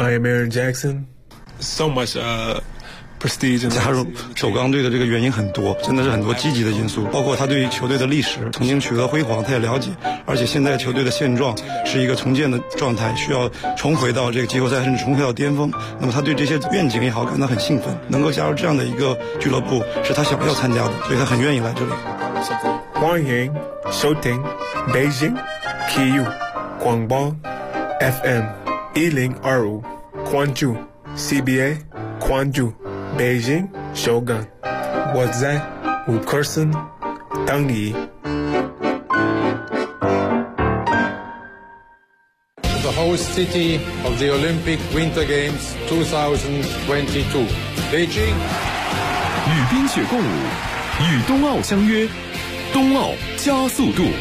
I am Aaron Jackson. So much prestige. 加入首钢队的这个原因很多，真的是很多积极的因素，包括他对于球队的历史曾经取得辉煌，他也了解，而且现在球队的现状是一个重建的状态，需要重回到这个季后赛，甚至重回到巅峰。那么他对这些愿景也好感到很兴奋，能够加入这样的一个俱乐部是他想要参加的，所以他很愿意来这里。 欢迎收听北京体育广播 FM 1025，关注 CBA， 关注北京首钢，我在五棵松等你。 The host city of the Olympic Winter Games 2022, Beijing. 与冰雪共舞，与冬奥相约，冬奥加速度。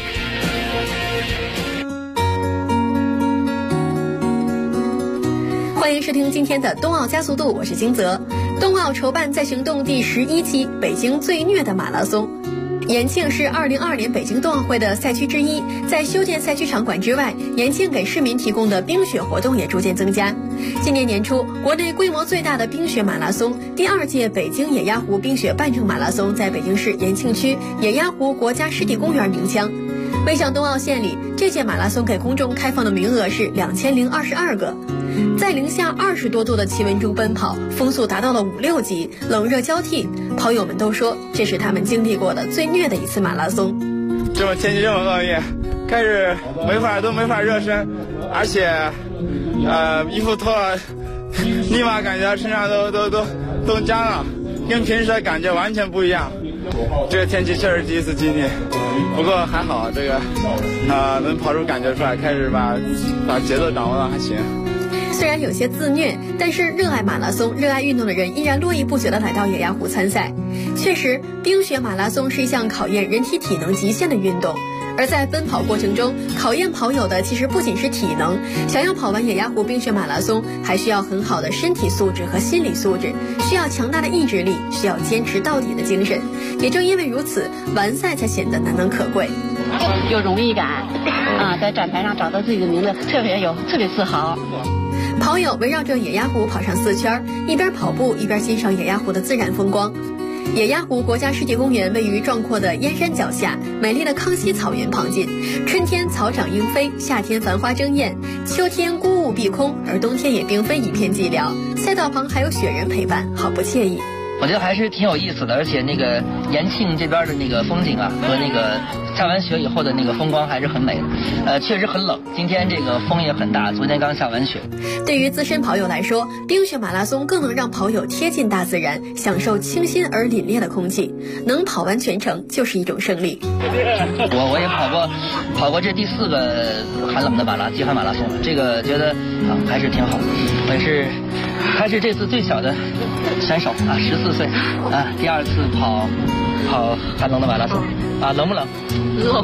欢迎收听今天的冬奥加速度，我是金泽。冬奥筹办再行动第11期，北京最虐的马拉松。延庆是2022年北京冬奥会的赛区之一，在修建赛区场馆之外，延庆给市民提供的冰雪活动也逐渐增加。今年年初，国内规模最大的冰雪马拉松第2届北京野鸭湖冰雪半程马拉松在北京市延庆区野鸭湖国家湿地公园鸣枪。为向冬奥献礼，这届马拉松给公众开放的名额是2022个。在零下20多度的气温中奔跑，风速达到了5、6级，冷热交替。跑友们都说，这是他们经历过的最虐的一次马拉松。 这么天气这么恶劣，开始都没法热身，而且衣服脱了，立马感觉身上都僵了，跟平时的感觉完全不一样。这个天气确实第一次经历，不过还好，这个能跑出感觉出来，开始把节奏掌握到还行。 虽然有些自虐，但是热爱马拉松、热爱运动的人依然络绎不绝地来到野鸭湖参赛。确实，冰雪马拉松是一项考验人体体能极限的运动。而在奔跑过程中，考验跑友的其实不仅是体能，想要跑完野鸭湖冰雪马拉松，还需要很好的身体素质和心理素质，需要强大的意志力，需要坚持到底的精神。也正因为如此，完赛才显得难能可贵。 有荣誉感啊，在站台上找到自己的名字，特别自豪。 跑友围绕着野鸭湖跑上4圈，一边跑步一边欣赏野鸭湖的自然风光。野鸭湖国家湿地公园位于壮阔的燕山脚下，美丽的康熙草原旁近。春天草长莺飞，夏天繁花争艳，秋天孤雾碧空，而冬天也并非一片寂寥。赛道旁还有雪人陪伴，好不惬意。 我觉得还是挺有意思的，而且那个延庆这边的那个风景啊，和那个下完雪以后的那个风光还是很美的。确实很冷，今天这个风也很大，昨天刚下完雪。 对于资深跑友来说，冰雪马拉松更能让跑友贴近大自然，享受清新而凛冽的空气。能跑完全程就是一种胜利。 我也跑过这第4个寒冷的极寒马拉松，这个觉得还是挺好。我还是这次最小的选手啊，14岁啊，第2次跑寒冷的马拉松啊，冷不冷？ 冷。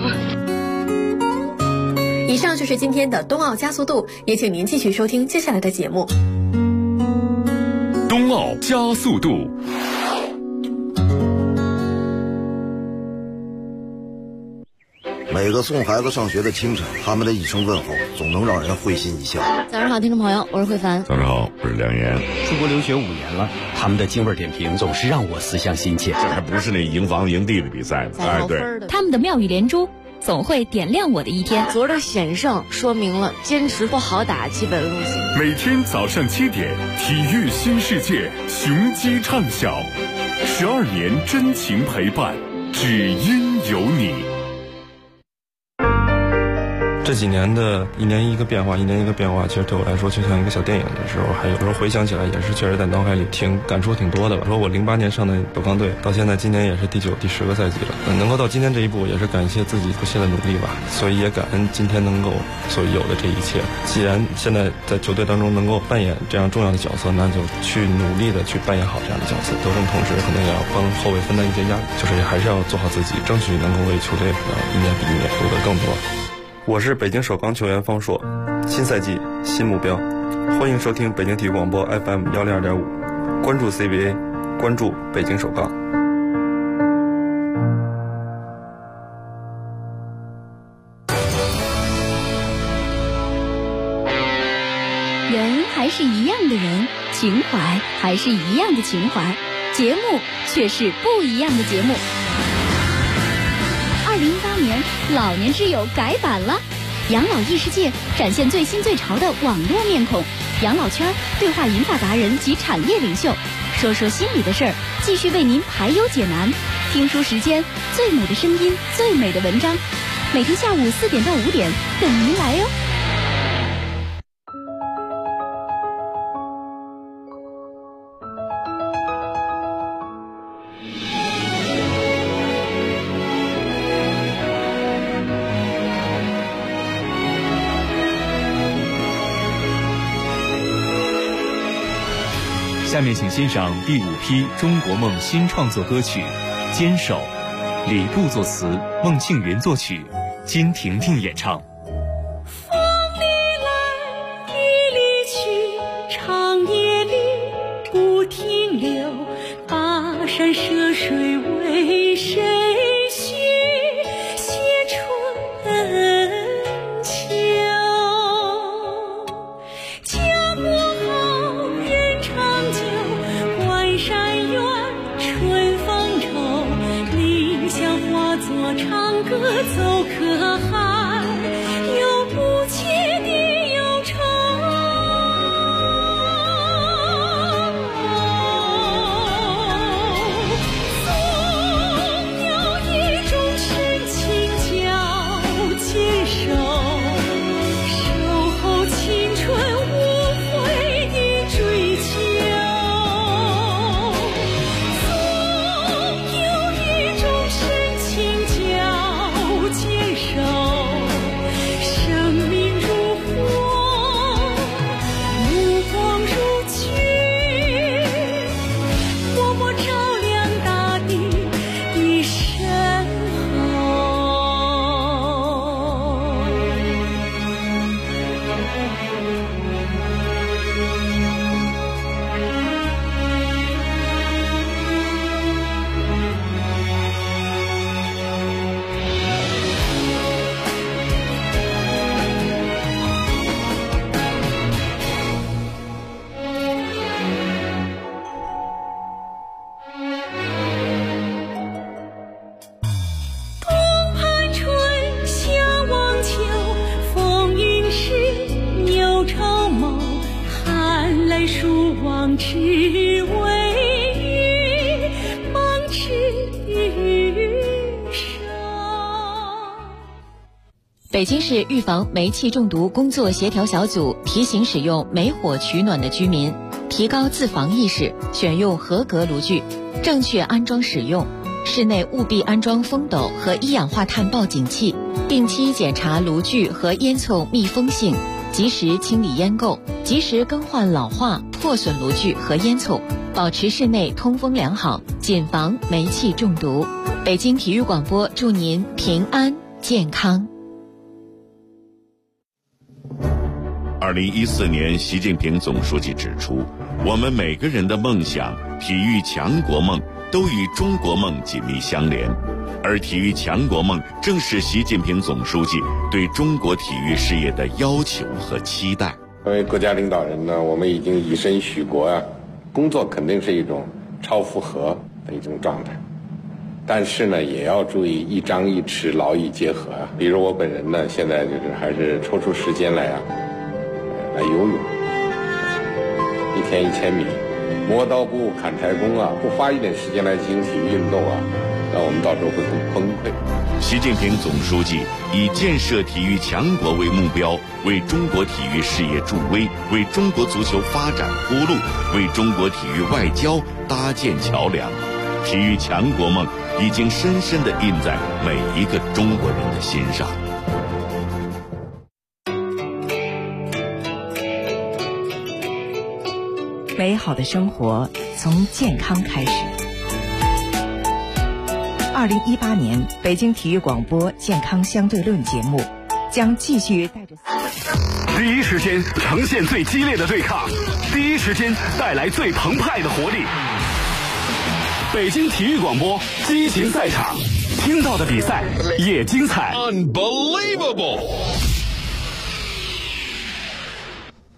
以上就是今天的冬奥加速度，也请您继续收听接下来的节目。 冬奥加速度。 每个送孩子上学的清晨，他们的一声问候总能让人会心一笑。 早上好，听众朋友，我是慧凡。 早上好，我是梁岩。 出国留学5年了，他们的京味点评总是让我思乡心切。 这还不是那赢房赢地的比赛呢， 哎，对， 他们的妙语连珠总会点亮我的一天。 昨儿的险胜说明了坚持不好打基本路线。 每天早上7点，体育新世界，雄鸡畅晓，12年真情陪伴，只因有你。 这几年的一年一个变化，其实对我来说就像一个小电影的时候，还有时候回想起来也是确实在脑海里感触挺多的吧。说我08年上的首钢队，到现在今年也是第9、第10个赛季了，能够到今天这一步，也是感谢自己不懈的努力吧。所以也感恩今天能够所有的这一切。既然现在在球队当中能够扮演这样重要的角色，那就去努力的去扮演好这样的角色。得胜同时，可能也要帮后卫分担一些压力，就是还是要做好自己，争取能够为球队一年比一年夺得更多。我是北京首钢球员方硕，新赛季新目标，欢迎收听北京体育广播 FM 102.5，关注 CBA， 关注北京首钢。 人还还是一样的人，情怀还是一样的情怀，节目却是不一样的节目。2018年，老年之友改版了，养老异世界展现最新最潮的网络面孔，养老圈对话银发达人及产业领袖，说说心里的事儿，继续为您排忧解难。听书时间，最美的声音，最美的文章，每天下午4点到5点等您来哟。 下面请欣赏第5批中国梦新创作歌曲《坚守》，李布作词，孟庆云作曲，金婷婷演唱。 风里来，雨里去，长夜里不停留，跋山涉水为谁许？写春秋。家国好，人长久，关山远，春风愁。理想化作长歌走可汗，有不竭的忧愁。总有一种深情叫坚守，守候青春无悔的追求。总有一种深情叫坚守，生命如火，目光如炬，默默照亮大地的身后。东盼春，夏望秋，风云时，牛朝谋，寒来暑往，只为与梦之手。 北京市预防煤气中毒工作协调小组提醒使用煤火取暖的居民提高自防意识，选用合格炉具，正确安装使用。室内务必安装风斗和一氧化碳报警器，定期检查炉具和烟囱密封性，及时清理烟垢，及时更换老化破损炉具和烟囱，保持室内通风良好，谨防煤气中毒。北京体育广播祝您平安健康。 2014年，习近平总书记指出，我们每个人的梦想、体育强国梦都与中国梦紧密相连，而体育强国梦正是习近平总书记对中国体育事业的要求和期待。 作为国家领导人呢，我们已经以身许国啊，工作肯定是一种超负荷的一种状态，但是呢，也要注意一张一弛，劳逸结合啊。比如我本人呢，现在就是还是抽出时间来游泳，1天1000米，磨刀不误砍柴工啊，不花一点时间来进行体育运动啊，那我们到时候会很崩溃。 习近平总书记以建设体育强国为目标，为中国体育事业助威，为中国足球发展铺路，为中国体育外交搭建桥梁。体育强国梦已经深深地印在每一个中国人的心上。 美好的生活从健康开始。2018年北京体育广播健康相对论节目将继续带着第一时间呈现最激烈的对抗，第一时间带来最澎湃的活力。北京体育广播激情赛场，听到的比赛也精彩。 Unbelievable！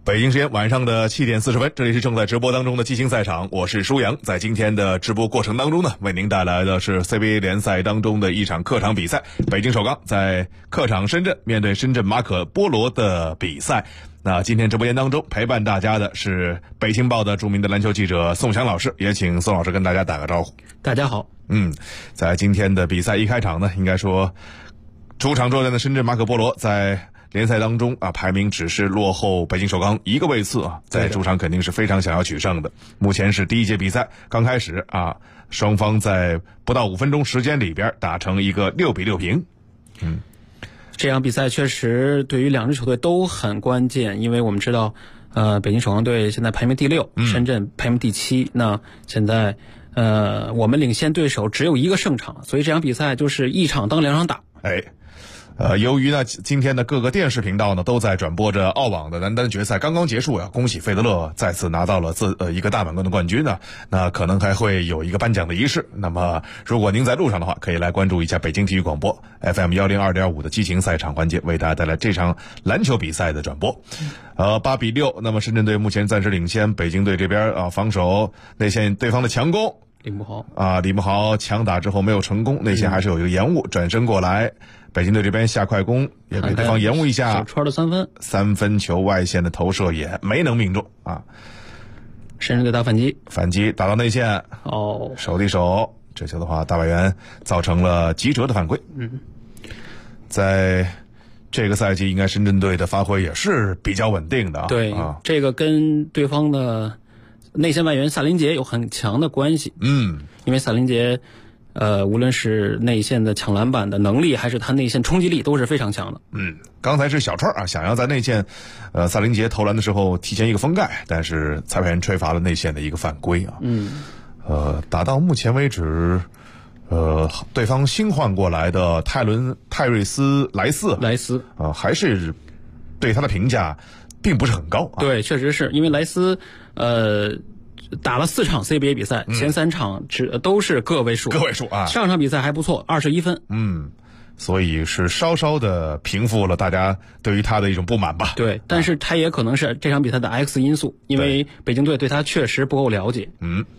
北京时间晚上的7点40分，这里是正在直播当中的激情赛场，我是舒阳。在今天的直播过程当中呢，为您带来的是 CBA 联赛当中的一场客场比赛，北京首钢在客场深圳面对深圳马可波罗的比赛。那今天直播间当中陪伴大家的是北青报的著名的篮球记者宋翔老师，也请宋老师跟大家打个招呼。 大家好。 在今天的比赛一开场呢，应该说主场作战的深圳马可波罗在联赛当中排名只是落后北京首钢1个位次在主场肯定是非常想要取胜的。目前是第一节比赛刚开始双方在不到5分钟时间里边打成一个6比6平。 这场比赛确实对于两支球队都很关键，因为我们知道北京首钢队现在排名第6，深圳排名第7。那现在我们领先对手只有1个胜场，所以这场比赛就是一场当2场打。 由于呢今天的各个电视频道呢都在转播着澳网的男单决赛刚刚结束恭喜费德勒再次拿到了一个大满贯的冠军呢，那可能还会有一个颁奖的仪式。那么如果您在路上的话，可以来关注一下北京体育广播 FM 102.5的激情赛场环节，为大家带来这场篮球比赛的转播。8比6，那么深圳队目前暂时领先，北京队这边防守内线对方的强攻， 李慕豪强打之后没有成功，内线还是有一个延误，转身过来，北京队这边下快攻也给对方延误一下， 小川的三分球外线的投射也没能命中深圳队打反击打到内线手递手，这球的话大外援造成了击折的犯规。在这个赛季应该深圳队的发挥也是比较稳定的对这个跟对方的内线外援萨林杰有很强的关系。因为萨林杰无论是内线的抢篮板的能力，还是他内线冲击力都是非常强的。 刚才是小川想要在内线萨林杰投篮的时候提前一个封盖，但是裁判员吹罚了内线的一个犯规打到目前为止对方新换过来的泰瑞斯莱斯还是对他的评价并不是很高对，确实是因为莱斯打了4场 CBA 比赛，前3场都是个位数上场比赛还不错，21分。 所以是稍稍的平复了大家对于他的一种不满吧。 对，但是他也可能是这场比赛的 X 因素，因为北京队对他确实不够了解。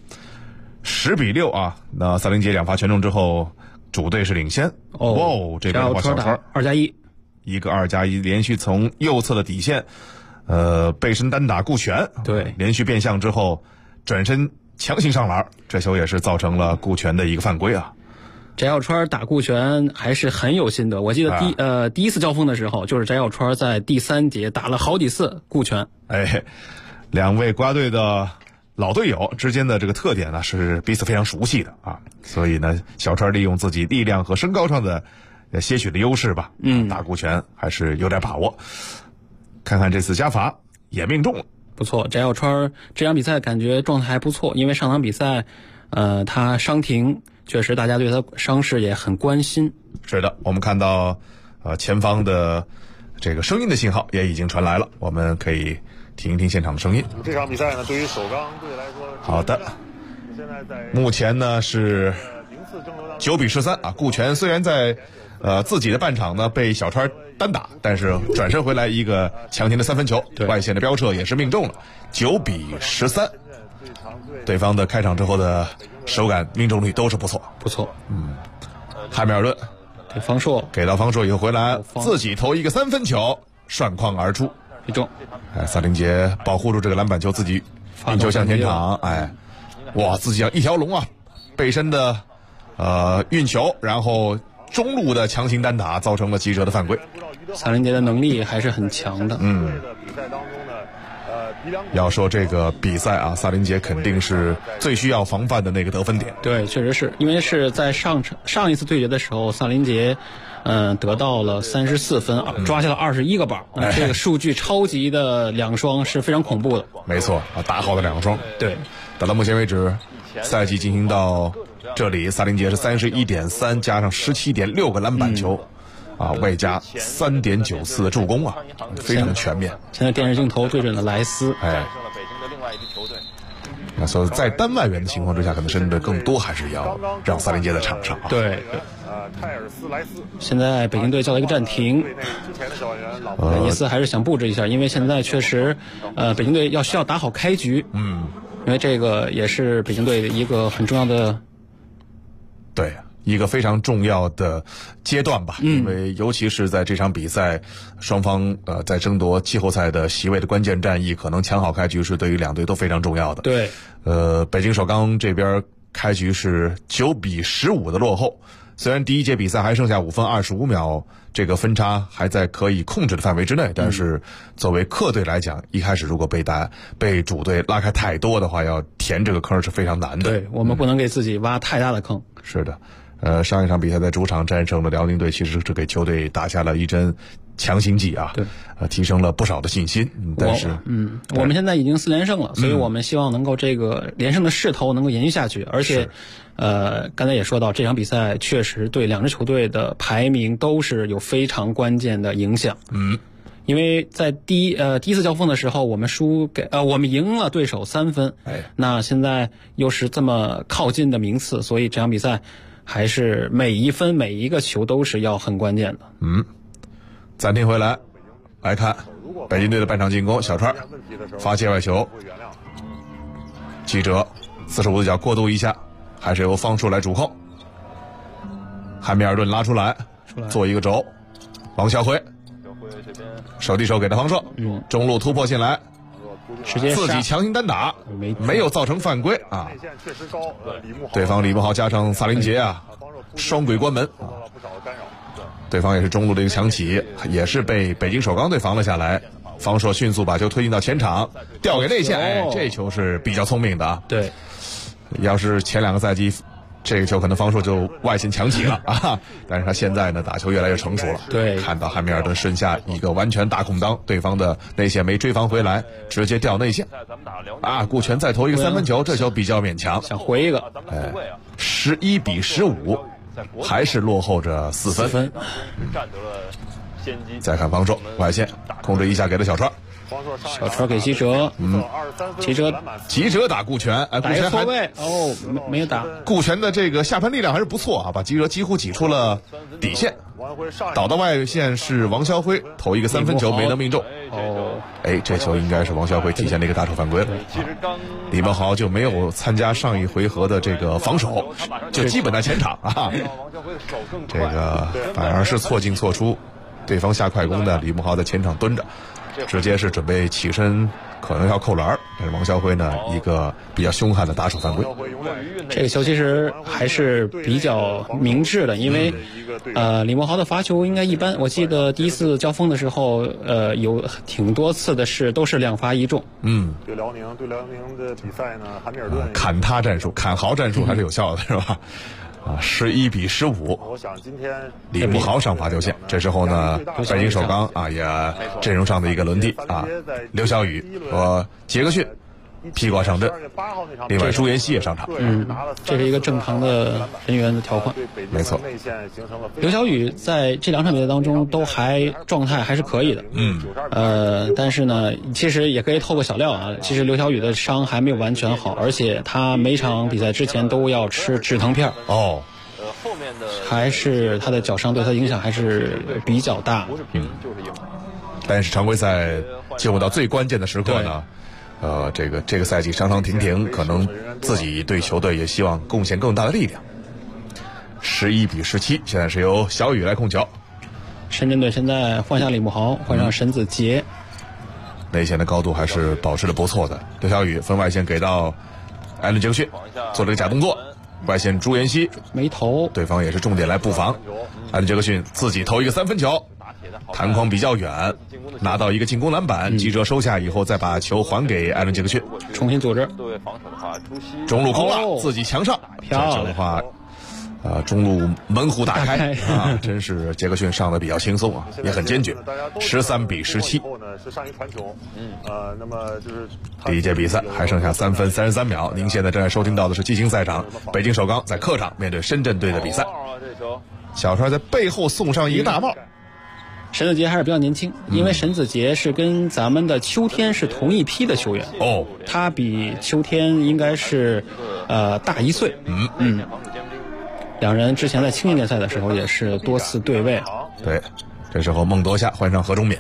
10比6那萨林杰2发全中之后，主队是领先。这边的话小川 2+1， 一个2+1，连续从右侧的底线背身单打顾全， 对， 连续变向之后转身强行上篮，这球也是造成了顾全的一个犯规翟耀川打顾全还是很有心得，我记得第一次交锋的时候，就是翟耀川在第3节打了好几次顾全。 两位国家队的老队友之间的这个特点呢是彼此非常熟悉的所以呢小川利用自己力量和身高上的些许的优势吧，打顾全还是有点把握。看看这次加罚也命中了， 不错。翟耀川这场比赛感觉状态还不错，因为上场比赛他伤停，确实大家对他伤势也很关心。 是的，我们看到前方的这个声音的信号也已经传来了，我们可以听一听现场的声音。 这场比赛呢，对于首钢队来说， 好的，目前呢是9比13顾全虽然在自己的半场呢被小川单打，但是转身回来一个强劲的3分球，外线的标射也是命中了，9比13。对方的开场之后的手感命中率都是不错。汉密尔顿给方硕， 给到方硕以后回来自己投一个3分球，涮框而出， 命中。 萨林杰保护住这个篮板球，自己运球向前场，自己一条龙背身的运球，然后中路的强行单打造成了击折的犯规。 萨林杰的能力还是很强的。 要说这个比赛萨林杰肯定是最需要防范的那个得分点。 对，确实是因为是在上一次对决的时候，萨林杰得到了34分，抓下了21个板，这个数据超级的2双是非常恐怖的。 没错大号的2双。 对， 打到目前为止赛季进行到这里，萨林杰是31.3加上17.6个篮板球外加3.9次的助攻非常全面。 现在电视镜头对准了莱斯。 那所以在单外援的情况之下，可能深圳队更多还是要让萨林杰在场上。 对， 泰尔斯莱斯。 现在北京队叫了一个暂停。 之前的教练员老伊斯还是想布置一下，因为现在确实，北京队需要打好开局。因为这个也是北京队一个很重要的， 对，一个非常重要的阶段吧。因为尤其是在这场比赛，双方在争夺季后赛的席位的关键战役，可能抢好开局是对于两队都非常重要的。 对， 北京首钢这边开局是9-15的落后。虽然第一节比赛还剩下5分25秒，这个分差还在可以控制的范围之内，但是作为客队来讲，一开始如果被主队拉开太多的话，要填这个坑是非常难的。 对，我们不能给自己挖太大的坑。 是的，上一场比赛在主场战胜了辽宁队，其实是给球队打下了一针强心剂啊， 对， 提升了不少的信心。但是， 我们现在已经4连胜了，所以我们希望能够这个连胜的势头能够延续下去，而且。刚才也说到，这场比赛确实对两支球队的排名都是有非常关键的影响。因为在第一次交锋的时候，我们赢了对手3分。那现在又是这么靠近的名次，所以这场比赛还是每一分每一个球都是要很关键的。 暂停回来看北京队的半场进攻，小川发界外球，记者45度角过渡一下。还是由方硕来主控，汉密尔顿拉出来做一个轴，王晓辉手递手给他方硕，中路突破进来， 直接自己强行单打，没有造成犯规啊。对方李慕豪加上萨林杰啊，双轨关门。对方也是中路的一个强起，也是被北京首钢队防了下来。方硕迅速把球推进到前场，调给内线，这球是比较聪明的啊。 对。 要是前2个赛季，这个球可能方硕就外线强起了啊！但是他现在呢，打球越来越成熟了。 对， 看到汉密尔顿身下一个完全大空当，对方的内线没追防回来，直接掉内线。顾全再投一个3分球，这球比较勉强， 想回一个。 11-15，还是落后着4分。再看方硕外线控制一下，给了小川。 小川给吉哲， 吉哲打顾全， 打一个后卫没有打。 顾全的这个下盘力量还是不错啊，把吉哲几乎挤出了底线，倒到外线是王晓辉投一个3分球没能命中。这球应该是王晓辉体现了一个大手犯规了。李梦豪就没有参加上一回合的这个防守，就基本在前场啊。这个反而是错进错出，对方下快攻的李梦豪在前场蹲着。直接是准备起身，可能要扣篮，但是王晓辉呢，一个比较凶悍的打手犯规。 这个球其实还是比较明智的，因为李梦豪的罚球应该一般。我记得第一次交锋的时候，有挺多次的都是2罚1中。 对辽宁的比赛呢，汉密尔顿砍他战术、砍豪战术还是有效的，是吧？11-15， 我想今天李慕豪上罚球线。这时候呢，北京首钢也阵容上的一个轮替啊，刘晓宇和杰克逊披挂上阵，另外朱彦西也上场。 这是一个正常的人员的条款， 没错。 刘晓宇在这2场比赛当中都状态还是可以的。但是呢，其实也可以透个小料啊，其实刘晓宇的伤还没有完全好，而且他每场比赛之前都要吃止疼片。还是他的脚伤对他的影响还是比较大。 但是常规赛进入到最关键的时刻呢，这个赛季伤伤停停，可能自己对球队也希望贡献更大的力量。11-17，现在是由小雨来控球。 深圳队现在换下李慕豪，换上沈子杰， 内线的高度还是保持的不错的。刘晓宇分外线给到艾伦杰克逊，做了个假动作，外线朱彦西没投， 对方也是重点来布防。艾伦杰克逊自己投一个3分球，弹框比较远，拿到一个进攻篮板，记者收下以后再把球还给艾伦杰克逊， 重新组织。 中路空了，自己墙上， 漂亮的话。中路门户大开啊，真是杰克逊上的比较轻松啊，也很坚决。13-17。 那么就是第一节比赛还剩下3分33秒。您现在正在收听到的是季青赛场，北京首钢在客场面对深圳队的比赛。小川在背后送上一个大帽。 沈子杰还是比较年轻，因为沈子杰是跟咱们的秋天是同一批的球员。 他比秋天应该是大1岁。 两人之前在青年联赛的时候也是多次对位。 对，这时候孟德夏换上何忠勉，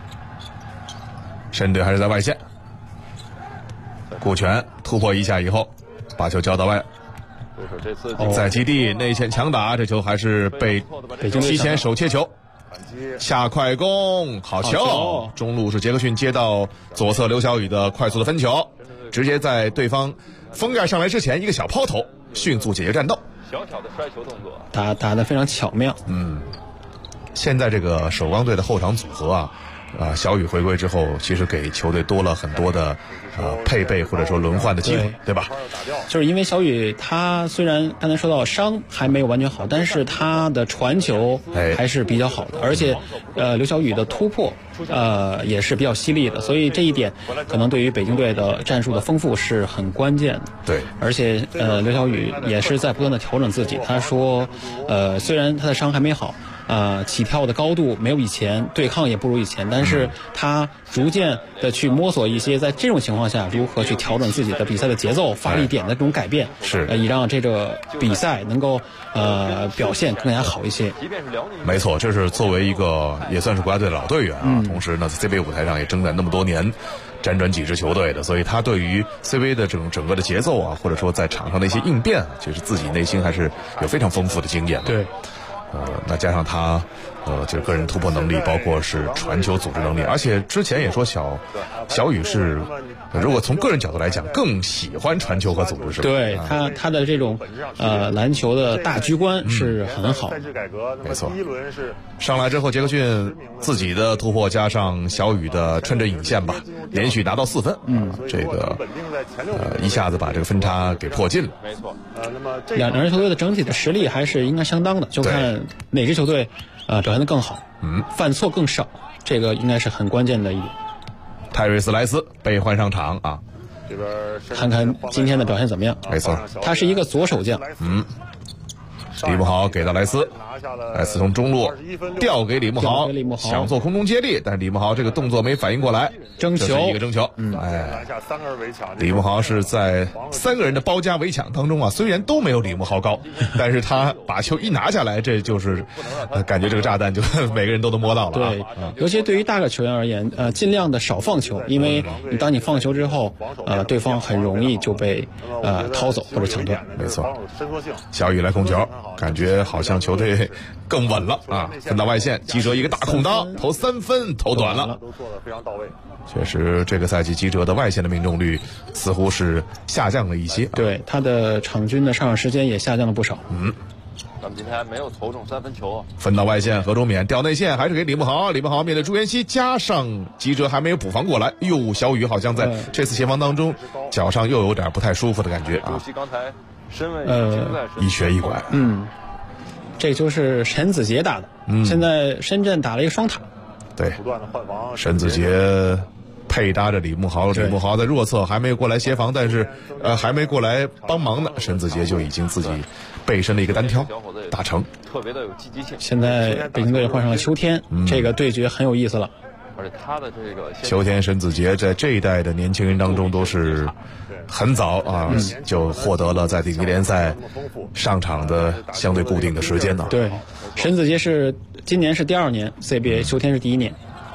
申队还是在外线，顾全突破一下以后，把球交到外。在基地内线强打，这球还是被提前手切球，下快攻，好球！中路是杰克逊接到左侧刘晓宇的快速的分球，直接在对方封盖上来之前一个小抛投，迅速解决战斗。 小小的摔球动作， 打得非常巧妙。 现在这个首钢队的后场组合啊，小雨回归之后，其实给球队多了很多的配备或者说轮换的机会，对吧？ 就是因为小雨他虽然刚才说到伤还没有完全好，但是他的传球还是比较好的，而且刘晓宇的突破也是比较犀利的，所以这一点可能对于北京队的战术的丰富是很关键的。 对， 而且刘晓宇也是在不断的调整自己。他说，虽然他的伤还没好。起跳的高度没有以前，对抗也不如以前，但是他逐渐的去摸索一些在这种情况下如何去调整自己的比赛的节奏、发力点的这种改变， 是以让这个比赛能够表现更加好一些。 没错，这是作为一个也算是国家队的老队员啊，同时呢在 CBA 舞台上也征战那么多年，辗转几支球队的，所以他对于 CBA 的这种整个的节奏啊，或者说在场上的一些应变，其实自己内心还是有非常丰富的经验的。 对。 那加上他，就是个人突破能力，包括是传球组织能力，而且之前也说小雨是，如果从个人角度来讲，更喜欢传球和组织，是吧？ 对他的这种篮球的大局观是很好。 没错。上来之后，杰克逊自己的突破加上小雨的趁着引线吧，连续拿到4分。这个一下子把这个分差给破近了。 没错。 两支球队的整体的实力还是应该相当的，就看哪支球队表现得更好，犯错更少，这个应该是很关键的一点。 泰瑞斯莱斯被换上场啊， 看看今天的表现怎么样？ 没错， 他是一个左手将。 李慕豪给到莱斯，莱斯从中路调给李慕豪，想做空中接力，但是李慕豪这个动作没反应过来， 争球， 一个争球。李慕豪是在3个人的包夹围抢当中啊，虽然都没有李慕豪高，但是他把球一拿下来，这就是感觉这个炸弹就每个人都能摸到了。 对，尤其对于大个球员而言，尽量的少放球，因为当你放球之后，对方很容易就被掏走或者抢断。 没错，小雨来控球。感觉好像球队更稳了啊！分到外线，基哲一个大空当，投3分，投短了， 都做得非常到位。 确实，这个赛季基哲的外线的命中率似乎是下降了一些。 对，他的场均的上场时间也下降了不少。 咱们今天还没有投中3分球。 分到外线，何忠勉调内线，还是给李慕豪。李慕豪面对朱彦西，加上基哲还没有补防过来。小雨好像在这次协防当中，脚上又有点不太舒服的感觉啊。 刚才一瘸一拐。 这就是沈子杰打的。现在深圳打了一个双塔。 对，沈子杰配搭着李慕豪，李慕豪在弱侧还没有过来协防，但是还没过来帮忙呢，沈子杰就已经自己背身的一个单挑打成， 特别的有积极性。 现在北京队换上了秋天，这个对决很有意思了。 而且他的这个秋天沈子杰在这一代的年轻人当中都是很早啊就获得了在顶级联赛上场的相对固定的时间呢。 对，沈子杰是今年是第2年 CBA， 秋天是第1年。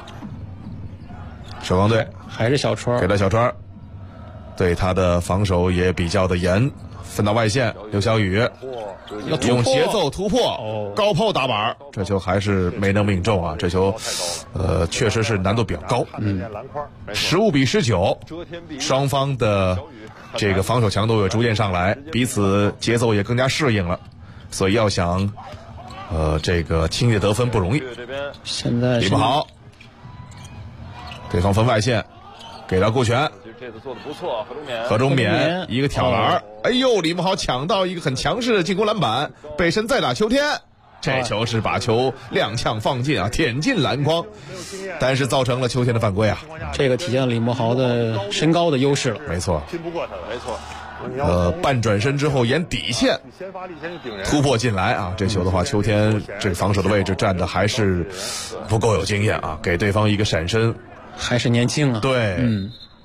首钢队还是小川， 给了小川，对他的防守也比较的严。分到外线，刘晓宇用节奏突破，高抛打板，这球还是没能命中啊！这球，确实是难度比较高。15比19，双方的这个防守强度也逐渐上来，彼此节奏也更加适应了，所以要想，这个轻易得分不容易。 现在李慕豪，对方分外线，给到顾全。 这次做的不错， 何忠勉一个挑篮，哎呦，李慕豪抢到一个很强势的进攻篮板，背身再打秋天，这球是把球踉跄放进啊，舔进篮筐，但是造成了秋天的犯规啊。 这个体现了李慕豪的身高的优势了。 没错， 拼不过他了，没错。 半转身之后沿底线突破进来啊！这球的话，秋天这个防守的位置站的还是不够有经验啊，给对方一个闪身， 还是年轻啊。 对，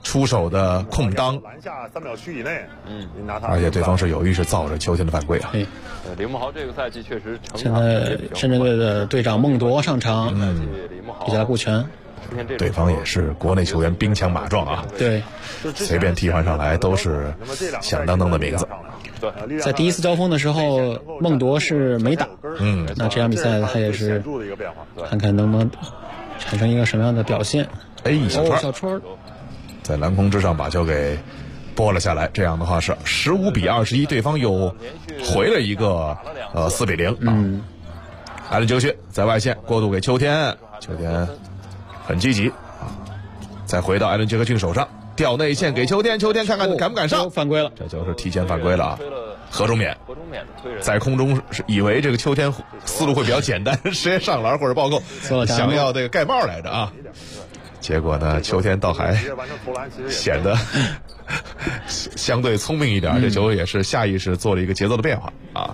出手的空当， 篮下3秒区以内，您拿他。 而且对方是有意识造着秋天的犯规啊。 李慕豪这个赛季确实现在深圳队的队长孟铎上场，比赛顾全。 对方也是国内球员兵强马壮啊， 对， 随便替换上来都是响当当的名字。 在第一次交锋的时候，孟铎是没打，那这场比赛他也是看看能不能产生一个什么样的表现。小川在篮空之上把球给拨了下来，这样的话是15比21，对方又回了一个4比0。艾伦·杰克逊在外线过渡给秋天，秋天很积极啊，再回到艾伦·杰克逊手上，吊内线给秋天，秋天看看敢不敢上， 犯规了， 这就是提前犯规了啊。何中冕在空中是以为这个秋天思路会比较简单，直接上篮或者暴扣，想要这个盖帽来着啊。结果呢，秋天倒还显得相对聪明一点，这球也是下意识做了一个节奏的变化啊。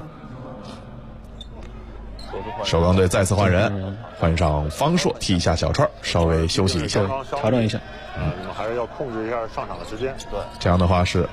首钢队再次换人，换上方硕替一下小川，稍微休息一下， 调整一下。 你们还是要控制一下上场的时间。对， 这样的话是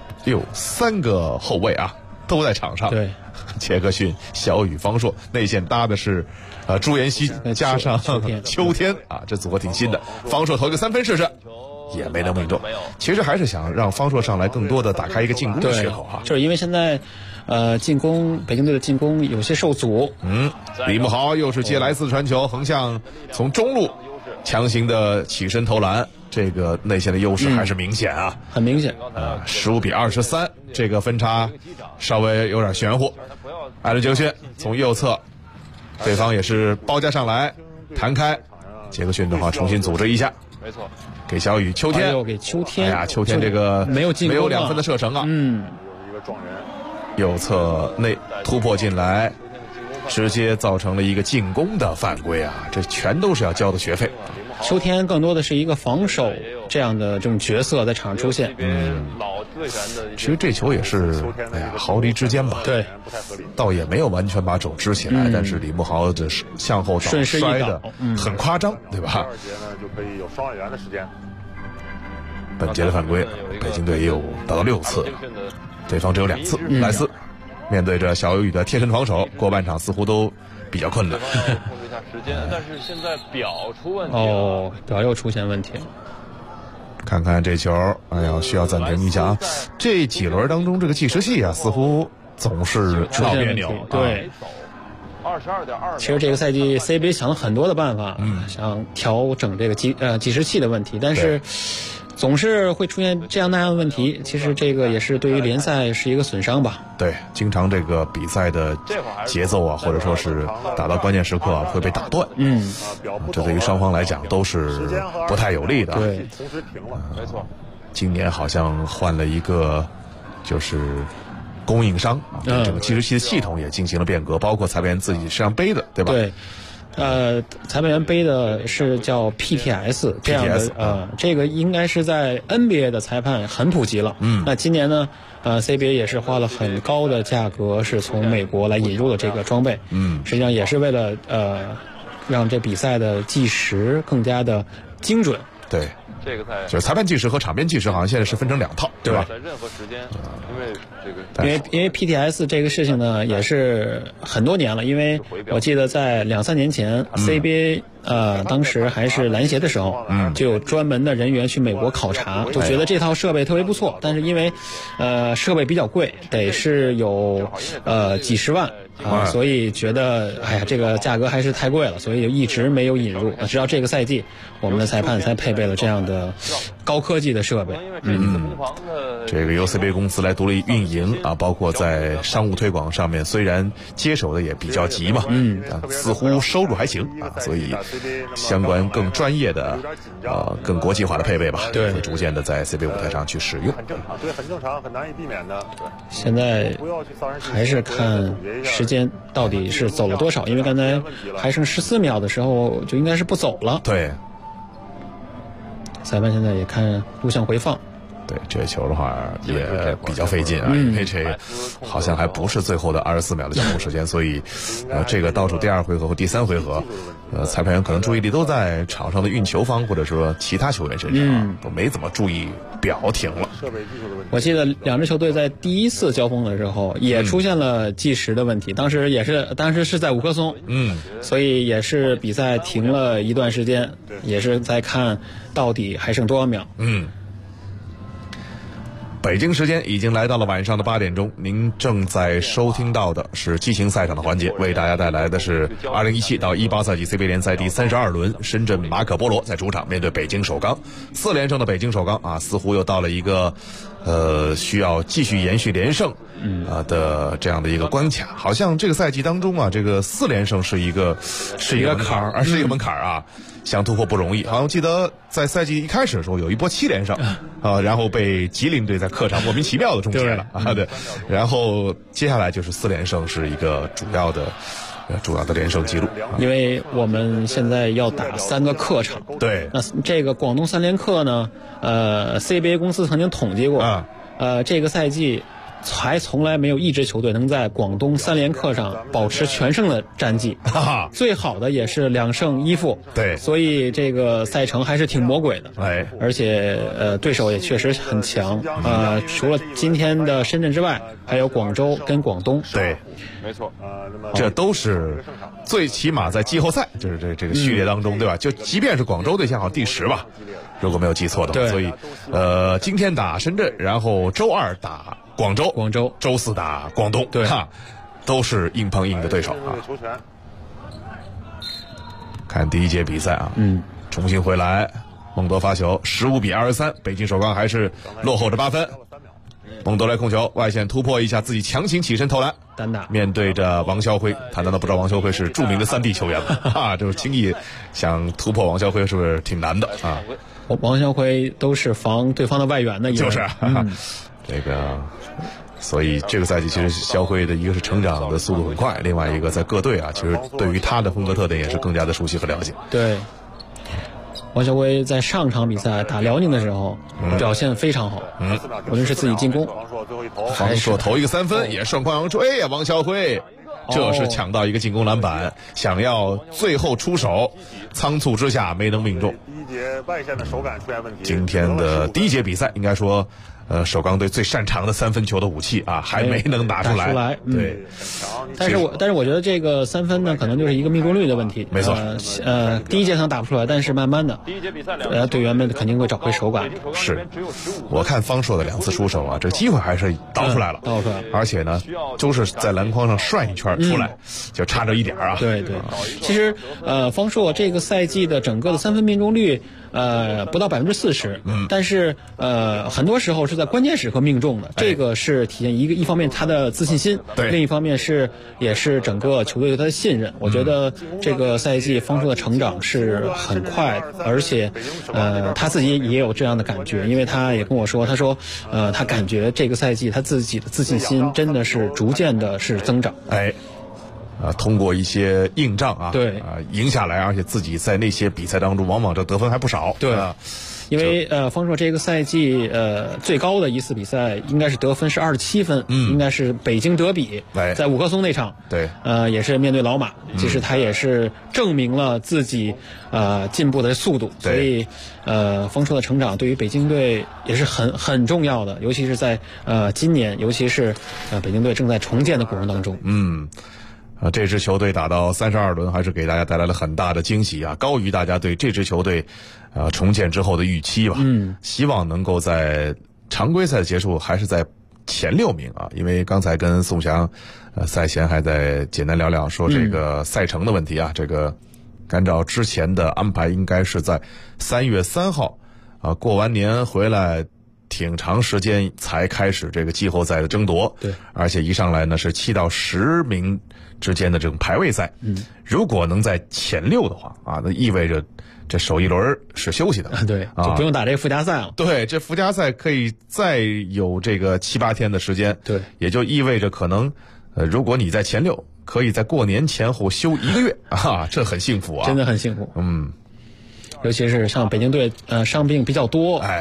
3个后卫啊都在场上。 对， 杰克逊、小雨、方硕，内线搭的是朱妍希加上秋天啊，这组合挺新的。方硕投一个3分试试，也没能命中。其实还是想让方硕上来更多的打开一个进攻的缺口啊， 就是因为现在进攻北京队的进攻有些受阻。 李慕豪又是接来自传球，横向从中路强行的起身投篮，这个内线的优势还是明显啊， 很明显。 15比23，这个分差稍微有点玄乎。艾伦·杰克逊从右侧，对方也是包夹上来，弹开，杰克逊的话重新组织一下， 没错， 给小雨，秋天， 给秋天。 哎呀，秋天这个没有 2分的射程啊， 一个撞人， 右侧内突破进来，直接造成了一个进攻的犯规啊！这全都是要交的学费。 秋天更多的是一个防守这样的这种角色在场上出现。 其实这球也是毫厘之间吧， 对， 倒也没有完全把肘支起来，但是李慕豪这是向后倒摔的很夸张，对吧？ 第2节呢就可以有双员的时间。 本节的犯规，北京队也有达到6次，对方只有2次。莱斯面对着小雨的贴身防守，过半场似乎都比较困难。 控制一下时间，但是现在表出问题了。 表又出现问题了。 看看这球，哎呀，需要暂停一下啊！这几轮当中，这个计时器啊，似乎总是闹别扭。 对，22.2。其实这个赛季 CBA 想了很多的办法，想调整这个计时器的问题，但是总是会出现这样那样的问题。其实这个也是对于联赛是一个损伤吧。 对，经常这个比赛的节奏啊，或者说是打到关键时刻啊，会被打断。这对于双方来讲都是不太有利的。 对， 同时停了，没错。 今年好像换了一个，就是供应商啊，整个计时器的系统也进行了变革，包括裁判员自己身上背的，对吧？ 对。裁判员背的是叫 PTS 这样的这个应该是在 NBA 的裁判很普及了。那今年呢，CBA 也是花了很高的价格，是从美国来引入了这个装备。实际上也是为了让这比赛的计时更加的精准。 对，这个就是裁判计时和场边计时好像现在是分成2套，对吧？ 在任何时间， 因为 PTS 这个事情呢也是很多年了，因为我记得在2-3年前 CBA 当时还是篮协的时候，就有专门的人员去美国考察，就觉得这套设备特别不错，但是因为设备比较贵，得是有几十万所以觉得哎呀这个价格还是太贵了，所以一直没有引入。直到这个赛季，我们的裁判才配备了这样的高科技的设备。 这个由 CBA 公司来独立运营啊，包括在商务推广上面，虽然接手的也比较急嘛，似乎收入还行啊，所以相关更专业的更国际化的配备吧， 对， 会逐渐的在 CBA 舞台上去使用。 很正常，对，很正常，很难以避免的。对， 现在还是看时间到底是走了多少，因为刚才还剩14秒的时候就应该是不走了。 对， 裁判现在也看录像回放。 对，这球的话也比较费劲啊，因为这好像还不是最后的24秒的交锋时间，所以这个倒数第2回合和第3回合，裁判员可能注意力都在场上的运球方或者说其他球员身上，都没怎么注意表停了。 我记得两支球队在第一次交锋的时候也出现了计时的问题，当时是在五棵松，所以也是比赛停了一段时间，也是在看到底还剩多少秒。 北京时间已经来到了晚上的8点钟，您正在收听到的是激情赛场的环节，为大家带来的是2017到18赛季 CBA 联赛第32轮，深圳马可波罗在主场面对北京首钢，4连胜的北京首钢啊，似乎又到了一个需要继续延续连胜的这样的一个关卡。好像这个赛季当中啊，这个4连胜是一个坎儿，是一个门槛啊，想突破不容易。好像记得在赛季一开始的时候有一波7连胜然后被吉林队在客场莫名其妙的终结了对，然后接下来就是4连胜是一个主要的连胜记录， 因为我们现在要打3个客场。 对， 那这个广东3连客呢，CBA 公司曾经统计过这个赛季还从来没有一支球队能在广东3连客上保持全胜的战绩，最好的也是2胜1负。 对， 所以这个赛程还是挺魔鬼的。而且对手也确实很强。除了今天的深圳之外，还有广州跟广东。 对， 没错。 这都是最起码在季后赛，就是这个序列当中，对吧？就即便是广州队现好第10吧，如果没有记错的话。所以今天打深圳，然后周2打广州，周4打广东，对都是硬碰硬的对手啊。看第一节比赛啊，重新回来，孟德发球，15比23，北京首钢还是落后着8分。孟德来控球，外线突破一下，自己强行起身投篮， 单打面对着王肖辉，他难道不知道王肖辉是著名的3D 球员吗？就是轻易想突破王肖辉是不是挺难的啊？ 王肖辉都是防对方的外援的， 就是这个。所以这个赛季其实肖辉的一个是成长的速度很快，另外一个在各队啊，其实对于他的风格特点也是更加的熟悉和了解。 对，王肖辉在上场比赛打辽宁的时候表现非常好，无论是自己进攻， 防守投一个3分也顺光阳追呀，王肖辉这是抢到一个进攻篮板，想要最后出手，仓促之下没能命中。 第一节外线的手感出现问题。 今天的第一节比赛应该说首钢队最擅长的3分球的武器啊，还没能打出来。 对，但是我觉得这个3分呢，可能就是一个命中率的问题。 没错。 第一节可能打不出来，但是慢慢的， 第一节比赛队员们肯定会找回手感。 是，我看方硕的2次出手啊，这机会还是倒出来了，而且呢，都是在篮筐上涮一圈出来，就差这一点啊。 对，其实方硕这个赛季的整个的3分命中率不到40%，但是很多时候是在关键时刻命中的，这个是体现一方面他的自信心，另一方面也是整个球队对他的信任。我觉得这个赛季方硕的成长是很快，而且他自己也有这样的感觉，因为他也跟我说，他说他感觉这个赛季他自己的自信心真的是逐渐的是增长。 通过一些硬仗啊， 对赢下来，而且自己在那些比赛当中，往往这得分还不少。 对，因为方硕这个赛季最高的一次比赛应该是得分是27分，应该是北京德比，在五棵松那场， 对， 也是面对老马，其实他也是证明了自己进步的速度，所以方硕的成长对于北京队也是很重要的，尤其是在今年，尤其是北京队正在重建的过程当中。 这支球队打到32轮，还是给大家带来了很大的惊喜啊，高于大家对这支球队重建之后的预期吧。希望能够在常规赛结束还是在前6名啊，因为刚才跟宋翔赛前还在简单聊聊说这个赛程的问题啊，这个按照之前的安排应该是在3月3号过完年回来挺长时间才开始这个季后赛的争夺， 对， 而且一上来呢是7到10名之间的这种排位赛，如果能在前6的话啊，那意味着这首一轮是休息的， 对，就不用打这个附加赛了。 对，这附加赛可以再有这个7、8天的时间， 对， 也就意味着可能如果你在前6，可以在过年前后休1个月啊，这很幸福啊， 真的很幸福。尤其是像北京队伤病比较多，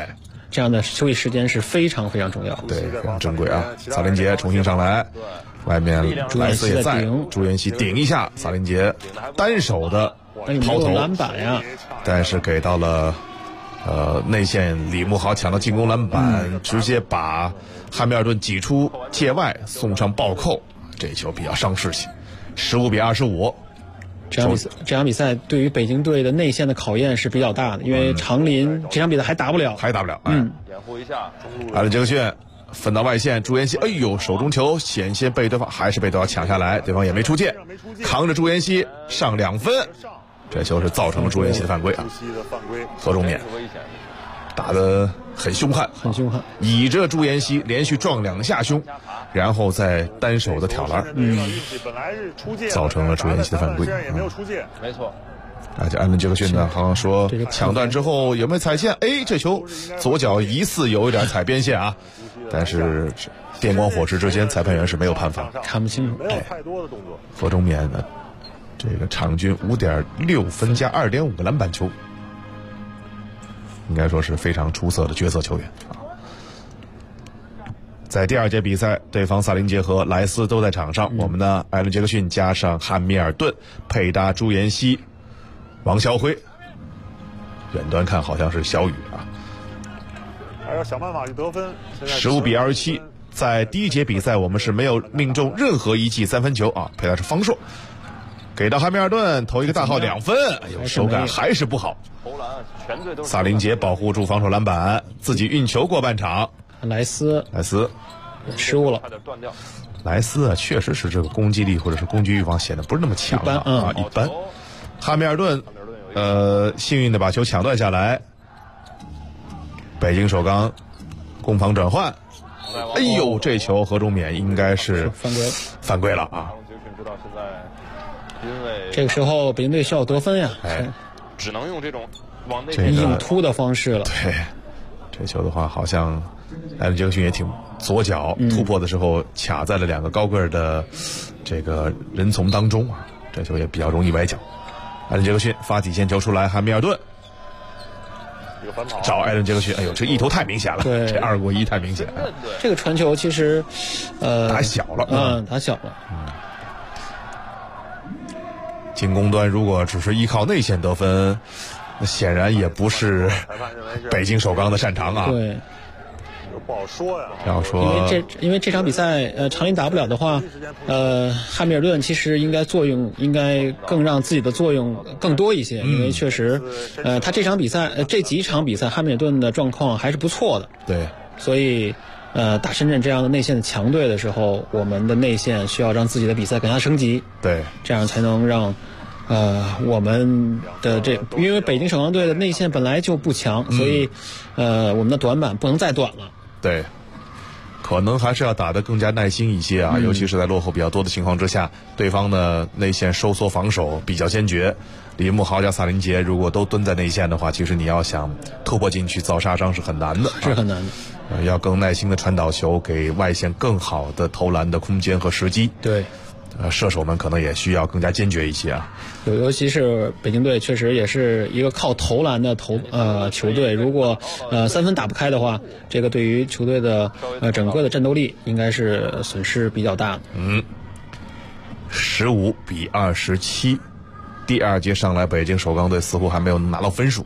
这样的休息时间是非常非常重要的。 对，非常珍贵啊！萨林杰重新上来，外面莱斯也在，朱彦西顶一下，萨林杰单手的抛投篮板呀， 但是给到了内线李慕豪抢到进攻篮板，直接把汉密尔顿挤出界外，送上暴扣，这球比较伤士气，15-25。 这场比赛对于北京队的内线的考验是比较大的，因为长林这场比赛还打不了。 掩护一下。 艾伦杰克逊分到外线，朱彦西，哎呦，手中球险些被对方抢下来，对方也没出界，扛着朱彦西上2分，这球是造成了朱彦西的犯规啊。何中勉打得很凶悍，倚着朱彦西连续撞2下胸，然后再单手的挑篮，造成了朱彦西的犯规。 没错。 而且艾伦杰克逊呢，好像说抢断之后有没有踩线？哎，这球左脚疑似有一点踩边线啊，但是电光火石之间，裁判员是没有判罚， 看不清楚。 没有太多的动作。 何中勉呢，这个场均5.6分加2.5个篮板球，应该说是非常出色的角色球员啊。在第2节比赛，对方萨林杰和莱斯都在场上，我们呢艾伦杰克逊加上汉密尔顿配搭朱彦西、王晓辉，远端看好像是小雨啊。 还要想办法去得分。 15-27，在第1节比赛我们是没有命中任何一记3分球啊，配搭是方硕，给到汉密尔顿投一个大号2分，哎呦，手感还是不好。萨林杰保护住防守篮板，自己运球过半场。 莱斯失误了。 莱斯啊，确实是这个攻击力或者是攻击欲望显得不是那么强啊，一般。汉密尔顿幸运的把球抢断下来，北京首钢攻防转换，哎呦，这球何中勉应该是犯规了啊！ 这个时候北京队需要得分呀， 只能用这种往内硬突的方式了。 对，这球的话好像艾伦杰克逊也挺左脚突破的时候卡在了2个高个的这个人丛当中啊，这球也比较容易崴脚。艾伦杰克逊发底线球出来，汉密尔顿找艾伦杰克逊，哎呦，这一头太明显了， 对， 这2过1太明显了。 这个传球其实打小了， 打小了。 进攻端如果只是依靠内线得分，那显然也不是北京首钢的擅长啊。 对， 不好说呀。 要说， 因为这场比赛长林打不了的话，汉密尔顿其实应该更让自己的作用更多一些，因为确实，他这几场比赛汉密尔顿的状况还是不错的。 对， 所以打深圳这样的内线的强队的时候，我们的内线需要让自己的比赛更加升级。 对， 这样才能让我们的因为北京首钢队的内线本来就不强，所以我们的短板不能再短了。 对，可能还是要打得更加耐心一些啊，尤其是在落后比较多的情况之下，对方的内线收缩防守比较坚决。李慕豪加萨林杰如果都蹲在内线的话，其实你要想突破进去造杀伤是很难的， 是很难的。 要更耐心的传导球，给外线更好的投篮的空间和时机。 对， 射手们可能也需要更加坚决一些啊。 尤其是北京队确实也是一个靠投篮的球队，如果3分打不开的话，这个对于球队的整个的战斗力应该是损失比较大的。 15-27，第2节上来北京首钢队似乎还没有拿到分数。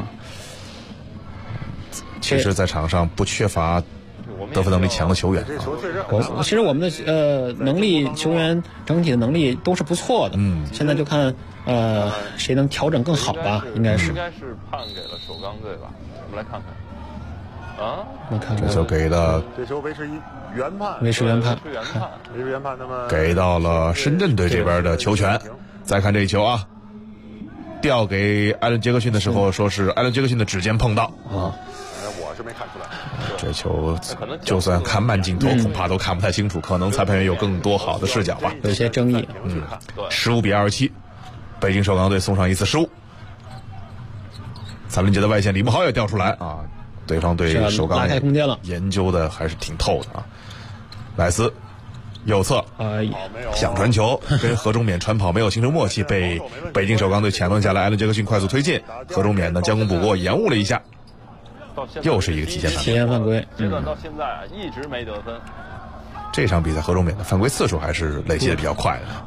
其实在场上不缺乏得分能力强的球员其实我们的能力球员整体的能力都是不错的。现在就看谁能调整更好吧，应该是判给了首钢队吧，我们来看看啊， 我看看这球给的， 这球维持原判，那么给到了深圳队这边的球权。再看这一球啊，调给艾伦杰克逊的时候说是艾伦杰克逊的指尖碰到啊。 我是没看出来， 这球就算看慢镜头恐怕都看不太清楚，可能裁判员有更多好的视角吧， 有些争议。 15-27，北京首钢队送上一次失误。萨林杰的外线李慕豪也掉出来啊，对方对首钢拉开空间了， 研究的还是挺透的啊。莱斯右侧想传球，跟何中勉传跑没有形成默契，被北京首钢队抢断下来。艾伦杰克逊快速推进，何中勉呢将功补过，延误了一下。 又是一个提前犯规。 阶段到现在啊，一直没得分。 这场比赛何忠勉的犯规次数还是累积的比较快的。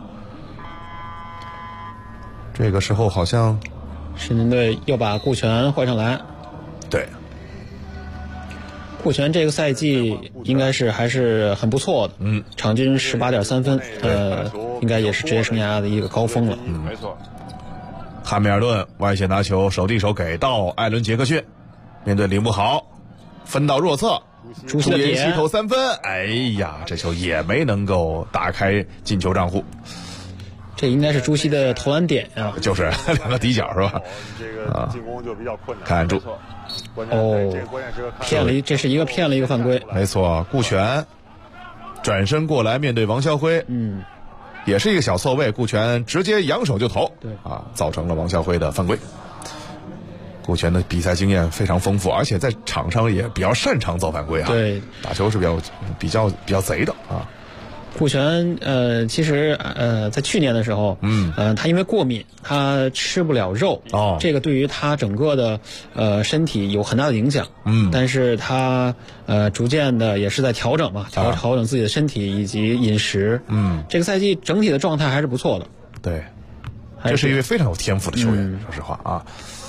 这个时候好像深圳队又把顾全换上来。 对， 顾全这个赛季应该是还是很不错的，场均18.3分，应该也是职业生涯的一个高峰了。 没错。 汉密尔顿外线拿球，手递手给到艾伦杰克逊，面对李慕豪，分到弱侧，朱彦西投3分，哎呀，这球也没能够打开进球账户。 这应该是朱熹的投篮点啊， 就是2个底角是吧？ 这个进攻就比较困难。 看住， 这是一个骗了一个犯规。 没错，顾全转身过来面对王霄辉，也是一个小错位，顾全直接扬手就投， 对啊，造成了王霄辉的犯规。顾全的比赛经验非常丰富，而且在场上也比较擅长造犯规啊， 对， 打球是比较贼的啊。 顾全其实在去年的时候，他因为过敏，他吃不了肉，这个对于他整个的身体有很大的影响。但是他逐渐的也是在调整嘛，调整自己的身体以及饮食。这个赛季整体的状态还是不错的。 对，这是一位非常有天赋的球员，说实话啊。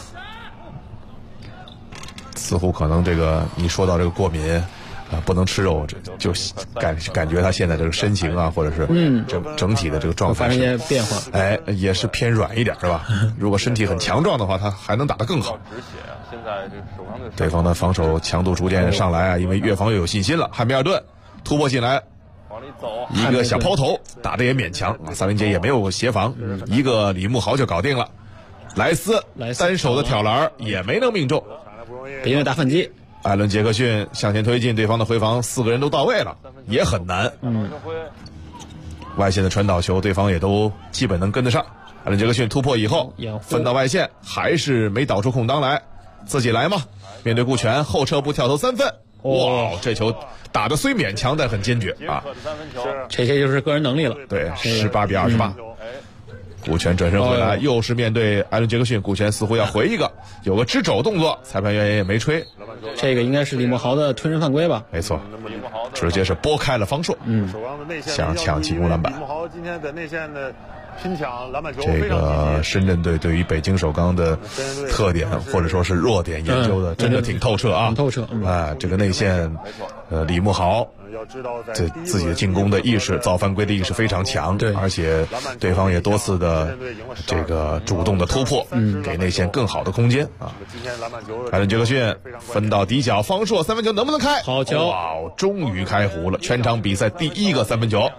似乎可能这个你说到这个过敏。不能吃肉，就感觉他现在这个身形啊，或者是整体的这个状态发生一些变化， 哎，也是偏软一点，是吧？如果身体很强壮的话，他还能打得更好。 现在这首钢队对方的防守强度逐渐上来啊，因为越防越有信心了。汉密尔顿突破进来， 往里走， 一个小抛投，打得也勉强啊。萨林杰也没有协防，一个李慕豪就搞定了。莱斯单手的挑篮也没能命中， 北京队打反击。 艾伦杰克逊向前推进，对方的回防4个人都到位了，也很难。外线的传导球，对方也都基本能跟得上。艾伦杰克逊突破以后，分到外线，还是没导出空当来，自己来嘛。面对顾全，后撤步跳投3分。哇，这球打得虽勉强，但很坚决啊！ 这些就是个人能力了。 对，18比28。顾全转身回来，又是面对艾伦杰克逊，顾全似乎要回一个，有个支肘动作，裁判员也没吹。 这个应该是李慕豪的吞人犯规吧？ 没错，直接是拨开了方硕，想抢进攻篮板。 李慕豪今天在内线的拼抢篮板球， 这个深圳队对于北京首钢的特点或者说是弱点研究的真的挺透彻啊， 挺透彻。 这个内线，李慕豪。这自己的进攻的意识、造犯规的意识非常强， 对， 而且对方也多次的这个主动的突破，给内线更好的空间啊。艾伦杰克逊分到底角，方硕3分球能不能开？ 好球！ 哇，终于开胡了！全场比赛第1个3分球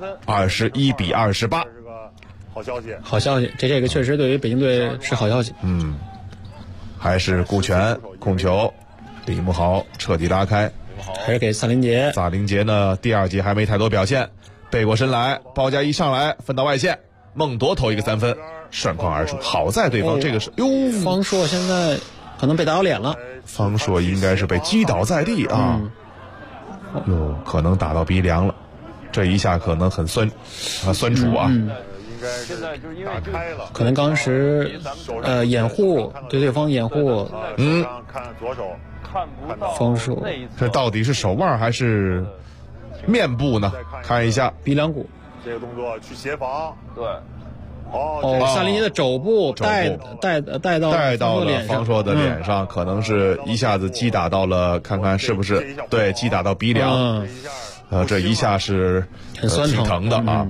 ，21比28。 好消息， 好消息！这个确实对于北京队是好消息。 还是顾全控球，李慕豪彻底拉开。 还是给萨林杰。 萨林杰呢，第2节还没太多表现，背过身来，包夹一上来，分到外线，孟铎投一个3分，涮筐而出。好在对方这个是方硕现在可能被打到脸了。 方硕应该是被击倒在地啊，可能打到鼻梁了，这一下可能很酸楚啊。 现在就是因为开了， 可能当时掩护对方掩护， 看左手。 看不到方硕， 这到底是手腕还是面部呢？看一下鼻梁骨， 这个动作去协防， 对， 萨林杰的肘部带到了方硕的脸上，可能是一下子击打到了，看看是不是对击打到鼻梁，这一下是很酸疼的啊！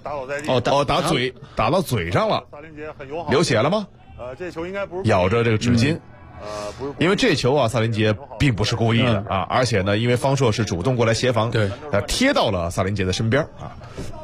打到嘴上了，流血了吗？ 这球应该不是咬着这个纸巾。因为这球啊，萨林杰并不是故意的啊，而且呢，因为方硕是主动过来协防， 对， 贴到了萨林杰的身边啊。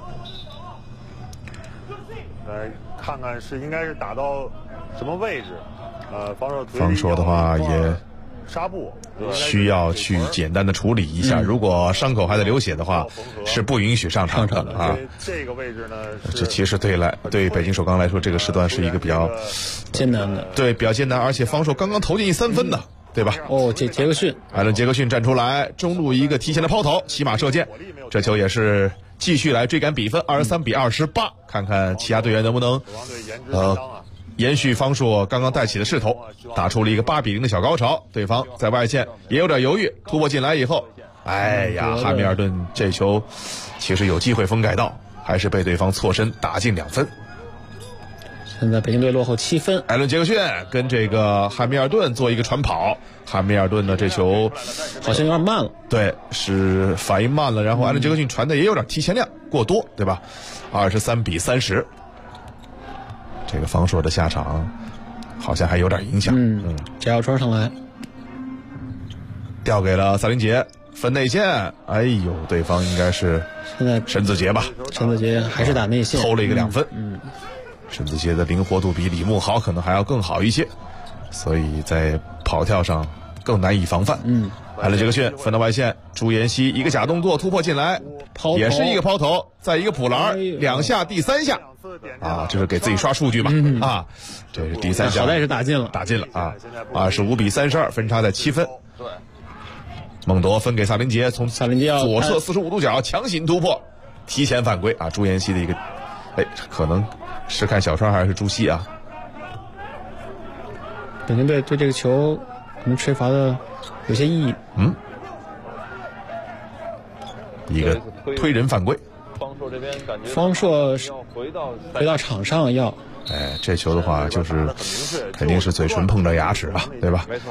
来看看应该是打到什么位置？ 方硕的话也纱布需要去简单的处理一下，如果伤口还在流血的话，是不允许上场的啊。 这个位置呢， 这其实对北京首钢来说，这个时段是一个比较艰难的， 对，比较艰难，而且方硕刚刚投进3分的，对吧？ 杰克逊， 艾伦杰克逊站出来，中路一个提前的抛投，骑马射箭，这球也是继续来追赶比分，23比28，看看其他队员能不能延续方硕刚刚带起的势头，打出了一个8-0的小高潮。对方在外线也有点犹豫，突破进来以后，哎呀，汉密尔顿这球其实有机会封盖到，还是被对方错身打进2分。 现在北京队落后7分。 艾伦·杰克逊跟这个汉密尔顿做一个传跑，汉密尔顿的这球好像有点慢了， 对，是反应慢了，然后艾伦·杰克逊传的也有点提前量过多，对吧？23-30，这个方硕的下场好像还有点影响。 翟小川上来， 调给了萨林杰，分内线，哎呦，对方应该是现在申子杰吧？ 申子杰还是打内线， 偷了一个2分。申子杰的灵活度比李慕豪可能还要更好一些，所以在跑跳上更难以防范。艾伦·杰克逊分到外线，朱妍希一个假动作突破进来，也是一个抛投，再一个普篮，2下第3下啊，这是给自己刷数据嘛？这是第3下， 好歹是打进了啊！25-32，分差在7分。孟铎分给萨林杰，从萨林杰左侧45度角强行突破，提前犯规啊！朱妍希的一个，可能是看小川还是朱熹啊？ 北京队对这个球可能吹罚的有些意义。 一个推人犯规。 方硕回到场上要， 这球的话就是肯定是嘴唇碰着牙齿啊，对吧？ 没错。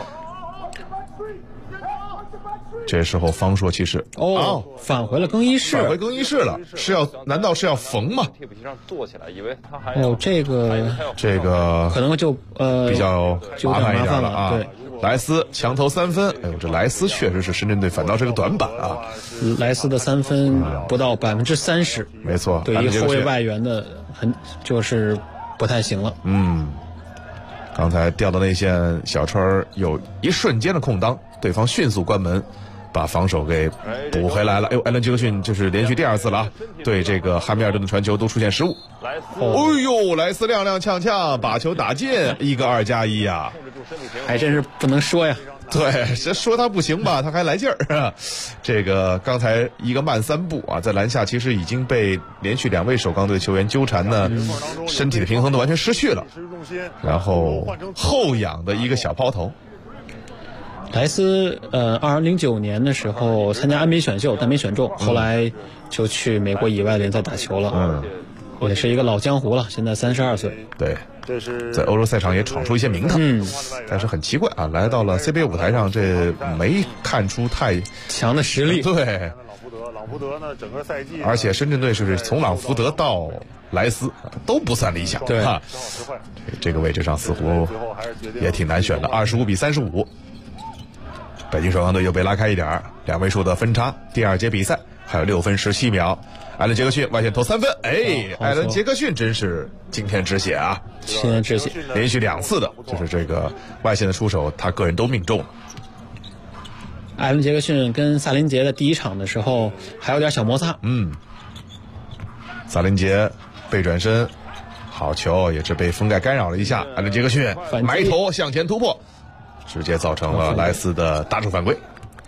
这时候方硕其实返回了更衣室， 返回更衣室了，难道是要缝吗？ 替补席上坐起来，以为他还这个可能就比较麻烦一点了啊。 对， 莱斯强投3分，哎呦，这莱斯确实是深圳队反倒是个短板啊。 莱斯的3分不到30%， 没错， 对于后卫外援的就是不太行了。 刚才调到内线，小川有一瞬间的空当，对方迅速关门，把防守给补回来了。艾伦·杰克逊就是连续第2次了啊，对这个汉密尔顿的传球都出现失误。莱斯踉踉跄跄把球打进，1个2+1啊， 还真是不能说呀。 对，这说他不行吧，他还来劲儿。这个刚才一个慢3步啊，在篮下其实已经被连续2位首钢队球员纠缠呢，身体的平衡都完全失去了，然后后仰的一个小抛投。 莱斯2009年的时候参加 NBA 选秀，但没选中，后来就去美国以外联赛打球了。也是一个老江湖了，现在32岁。 对，在欧洲赛场也闯出一些名堂。但是很奇怪啊，来到了 CBA 舞台上，这没看出太强的实力。 对， 朗福德呢，整个赛季， 而且深圳队是从朗福德到莱斯都不算理想。 对啊，这个位置上似乎也挺难选的。25-35，北京首钢队又被拉开一点，2位数的分差。第2节比赛还有6分17秒。艾伦·杰克逊外线投3分，艾伦·杰克逊真是惊天止血啊！ 惊天止血， 连续2次的，就是这个外线的出手，他个人都命中了。 艾伦·杰克逊跟萨林杰的第1场的时候还有点小摩擦。 萨林杰背转身，好球，也是被封盖干扰了一下。艾伦·杰克逊埋头向前突破，直接造成了莱斯的打手犯规。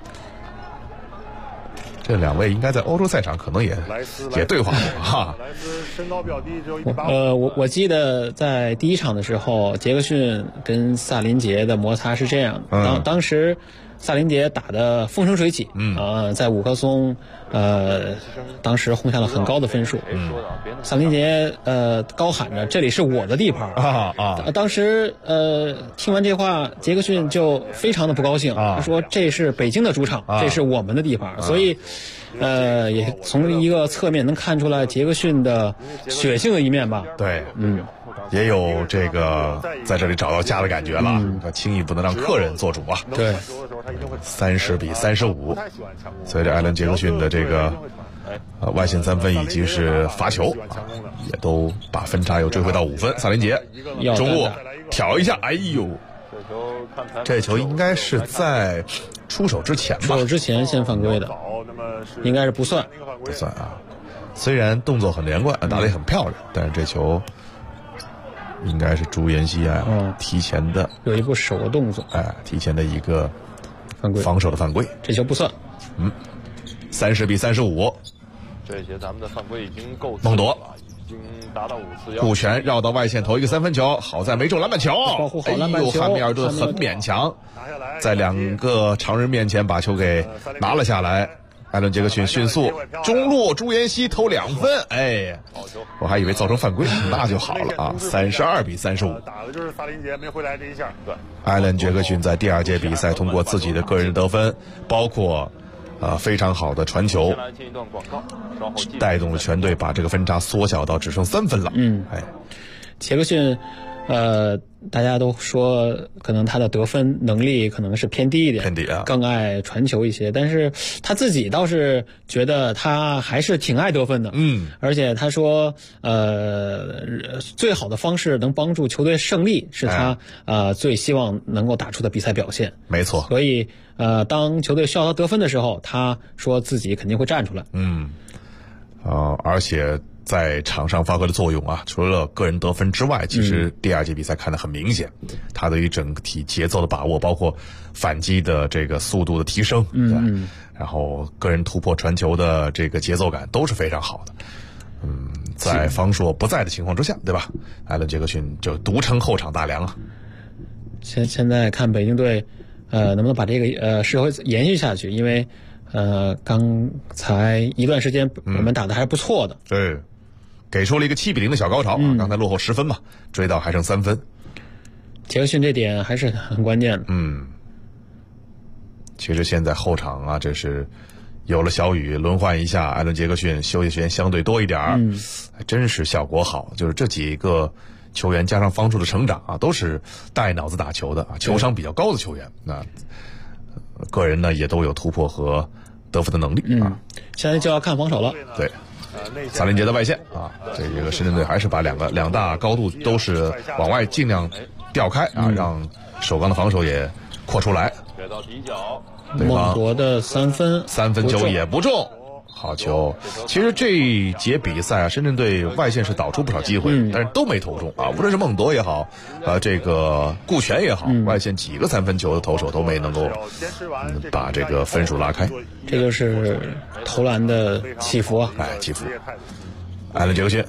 这2位应该在欧洲赛场可能也对话过哈。 莱斯身高比较低，只有185。 我记得在第1场的时候，杰克逊跟萨林杰的摩擦是这样的。当时萨林杰打得风生水起，在五棵松，当时轰下了很高的分数。萨林杰高喊着这里是我的地盘当时听完这话，杰克逊就非常的不高兴，他说这是北京的主场，这是我们的地盘，所以也从一个侧面能看出来杰克逊的血性的一面吧。 对，也有这个在这里找到家的感觉了，轻易不能让客人做主啊。 对 ，30-35，随着艾伦·杰克逊的这个外线3分以及是罚球，也都把分差又追回到5分。萨林杰中路挑一下，哎呦，这球应该是在出手之前吧？ 出手之前先犯规的，应该是不算啊。虽然动作很连贯，打得也很漂亮，但是这球应该是朱妍希提前的有一步手的动作， 提前的一个犯规， 防守的犯规， 这球不算。 30-35， 这些咱们的犯规已经够。 孟铎达到5次。 顾全绕到外线投一个3分球，好在没中篮板球。 保护好篮板球。 汉密尔顿很勉强，在2个常人面前把球给拿了下来。艾伦杰克逊迅速中路，朱妍希投2分，哎，我还以为造成犯规，那就好了啊，32比35。 打的就是萨林杰没回来这一下。对， 艾伦杰克逊在第2节比赛通过自己的个人得分，包括非常好的传球，带动了全队把这个分差缩小到只剩3分了。 杰克逊大家都说可能他的得分能力可能是偏低一点，更爱传球一些，但是他自己倒是觉得他还是挺爱得分的。而且他说最好的方式能帮助球队胜利是他最希望能够打出的比赛表现。 没错。 所以当球队需要他得分的时候，他说自己肯定会站出来。 而且在场上发挥的作用啊，除了个人得分之外，其实第2节比赛看得很明显，他对于整体节奏的把握，包括反击的这个速度的提升，然后个人突破传球的这个节奏感都是非常好的。在方硕不在的情况之下，对吧？艾伦杰克逊就独撑后场大梁啊。 现在看北京队能不能把这个势头延续下去，因为刚才一段时间我们打的还是不错的。 对。给出了一个7比0的小高潮啊！刚才落后10分嘛，追到还剩3分。 杰克逊这点还是很关键的。 其实现在后场啊，这是有了小雨轮换一下，艾伦杰克逊休息时间相对多一点还真是效果好。就是这几个球员加上方硕的成长啊，都是带脑子打球的啊，球商比较高的球员。那个人呢也都有突破和得分的能力啊。 现在就要看防守了。 对。萨林杰的外线啊，这个深圳队还是把两大高度都是往外尽量调开啊，让首钢的防守也扩出来。 孟铎的3分球也不中，好球！其实这一节比赛啊，深圳队外线是导出不少机会，但是都没投中啊。无论是孟铎也好，这个顾全也好，外线几个3分球的投手都没能够把这个分数拉开。 这就是投篮的起伏啊！ 起伏。艾伦杰克逊，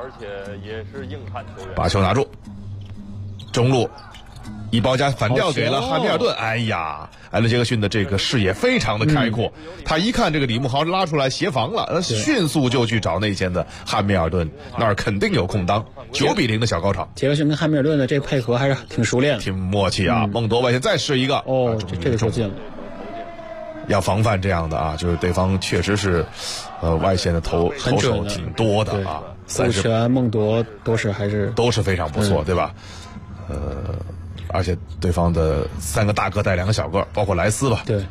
把球拿住，中路一包夹反调给了汉密尔顿。哎呀，艾伦杰克逊的这个视野非常的开阔，他一看这个李慕豪拉出来协防了，迅速就去找内线的汉密尔顿，那儿肯定有空当。9比0的小高潮。 杰克逊跟汉密尔顿的这配合还是挺熟练的， 挺默契啊。孟铎外线再试一个， 这个球进了。 要防范这样的啊，就是对方确实是，外线的投手挺多的啊。 顾全、孟铎都是非常不错，对吧？而且对方的3个大个带2个小个，包括莱斯吧。 对。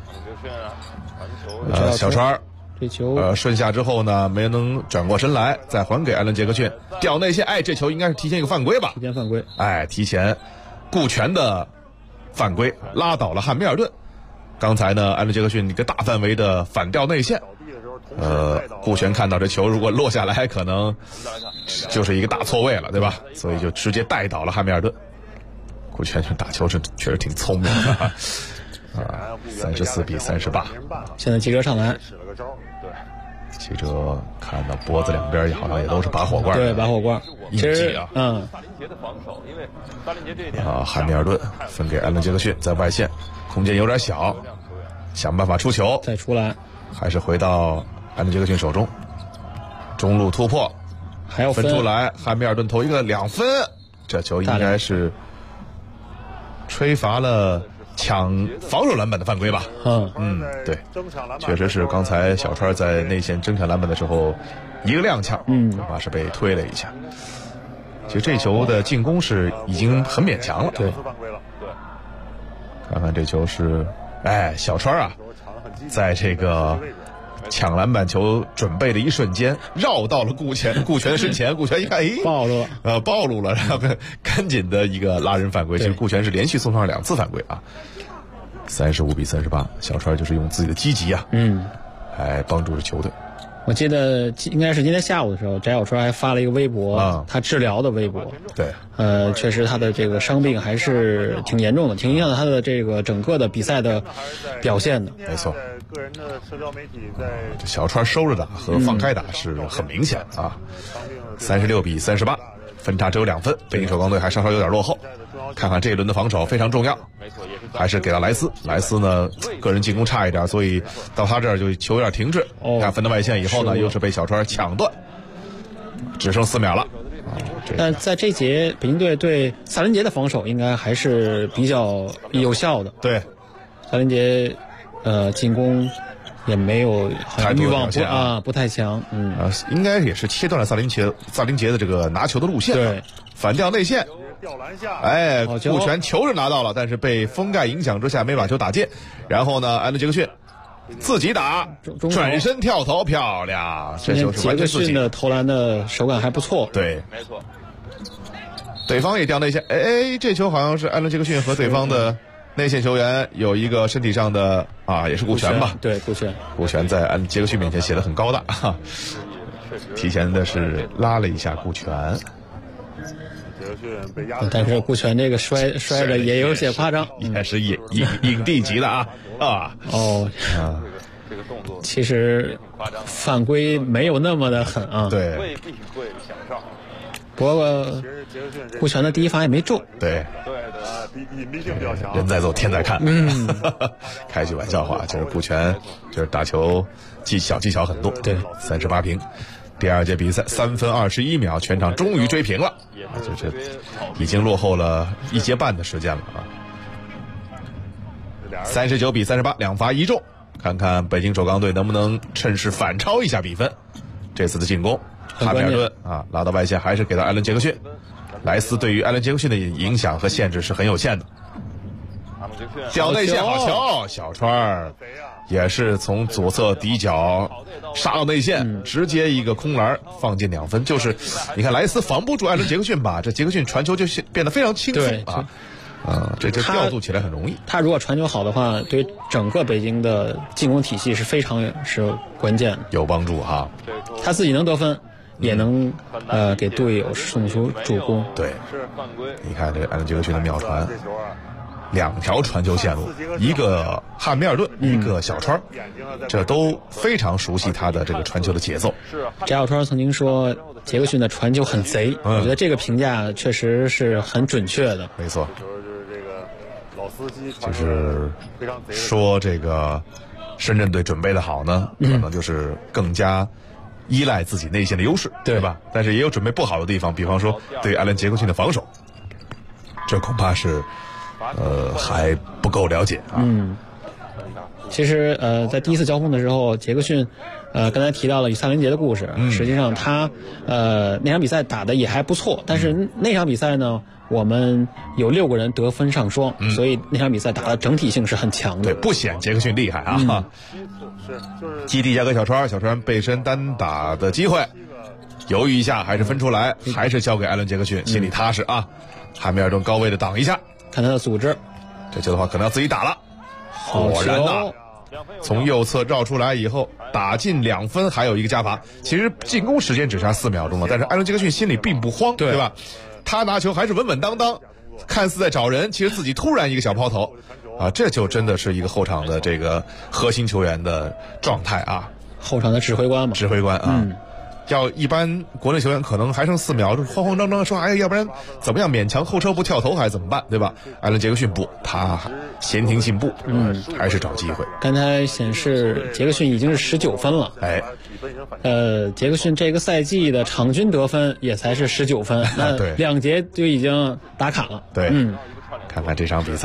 小川这球顺下之后呢，没能转过身来，再还给艾伦杰克逊吊内线。这球应该是提前一个犯规吧？ 提前犯规。 提前顾全的犯规拉倒了汉密尔顿。刚才呢，艾伦杰克逊一个大范围的反吊内线，顾全看到这球如果落下来，可能就是一个大错位了，对吧？所以就直接带倒了汉密尔顿。顾全打球是确实挺聪明的34比38。 现在记者上来， 记者看到脖子两边好像也都是拔火罐， 对，拔火罐， 印记啊。汉密尔顿分给艾伦杰克逊，在外线空间有点小，想办法出球， 再出来， 还是回到艾伦杰克逊手中，中路突破， 还要分出来，汉密尔顿投一个2分，这球应该是吹罚了抢防守篮板的犯规吧？对，确实是刚才小川在内线争抢篮板的时候一个踉跄，恐怕是被推了一下。其实这球的进攻是已经很勉强了。 对， 看看这球是，小川啊，在这个抢篮板球准备的一瞬间，绕到了顾全的身前，顾全一看，暴露了，然后赶紧的一个拉人犯规。其实顾全是连续送上2次犯规啊。35比38，小川就是用自己的积极啊，来帮助着球队。 我记得应该是今天下午的时候，翟小川还发了一个微博，他治疗的微博。 对， 确实他的这个伤病还是挺严重的，挺影响他的这个整个的比赛的表现的。 没错， 个人的社交媒体在小川收着打和放开打是很明显啊。 36-38，分差只有2分，北京首钢队还稍稍有点落后。看看这一轮的防守非常重要，还是给到莱斯。莱斯呢，个人进攻差一点，所以到他这儿就球有点停滞。看分到外线以后呢，又是被小川抢断，只剩4秒了。 但在这节北京队对萨林杰的防守应该还是比较有效的。 对， 萨林杰进攻也没有欲望不太强。 应该也是切断了萨林杰的这个拿球的路线。 对， 反吊内线。顾全球是拿到了，但是被封盖影响之下没把球打进。然后呢，艾伦杰克逊自己打，转身跳投，漂亮！这球是完全自己。杰克逊的投篮的手感还不错。 对，没错。对方也掉内线，这球好像是艾伦杰克逊和对方的内线球员有一个身体上的也是顾全吧？ 对，顾全在艾伦杰克逊面前显得很高大，提前的是拉了一下顾全。 但是顾全这个摔的也有些夸张， 也是影帝级的这个动作其实犯规没有那么的狠啊。 对， 未必会想上。 不过顾全的第一罚也没中。 对， 隐蔽性比较强。 人在做天在看。开句玩笑话，就是顾全就是打球技巧很多。 对 ，38平。第2节比赛3分21秒，全场终于追平了，就是已经落后了1节半的时间了39-38，两罚一中，看看北京首钢队能不能趁势反超一下比分。这次的进攻，汉密尔顿拉到外线，还是给到艾伦杰克逊。莱斯对于艾伦杰克逊的影响和限制是很有限的。吊内线好球，小川也是从左侧底角杀到内线，直接一个空篮放进2分。就是你看莱斯防不住艾伦杰克逊吧，这杰克逊传球就变得非常轻松这就调度起来很容易。 他如果传球好的话，对整个北京的进攻体系是非常是关键的， 有帮助哈。 他自己能得分，也能给队友送出助攻。 对，你看这艾伦杰克逊的妙传。2条传球线路，一个汉密尔顿，一个小川，这都非常熟悉他的这个传球的节奏。 翟小川曾经说杰克逊的传球很贼，我觉得这个评价确实是很准确的。 没错， 就是这个老司机， 就是说这个深圳队准备的好呢，可能就是更加依赖自己内线的优势，对吧？但是也有准备不好的地方，比方说对艾伦杰克逊的防守，这恐怕是。还不够了解其实在第一次交锋的时候，杰克逊刚才提到了与萨林杰的故事，实际上他那场比赛打的也还不错，但是那场比赛呢，我们有6个人得分上双，所以那场比赛打的整体性是很强的。 对，不显杰克逊厉害基地加给小川背身单打的机会，犹豫一下还是分出来，还是交给艾伦杰克逊，心里踏实汉密尔顿高位的挡一下。 看他的组织， 这球的话可能要自己打了。果然从右侧绕出来以后打进2分，还有一个加罚。其实进攻时间只差4秒钟了，但是艾伦杰克逊心里并不慌，对吧？他拿球还是稳稳当当，看似在找人，其实自己突然一个小抛投这就真的是一个后场的这个核心球员的状态后场的指挥官嘛， 要一般国内球员可能还剩4秒，慌慌张张说要不然怎么样勉强后撤步跳投还是怎么办，对吧？艾伦杰克逊不，他闲庭信步，还是找机会。 刚才显示杰克逊已经是19分了，杰克逊这个赛季的场均得分也才是19分，那2节就已经打卡了。 对，看看这场比赛。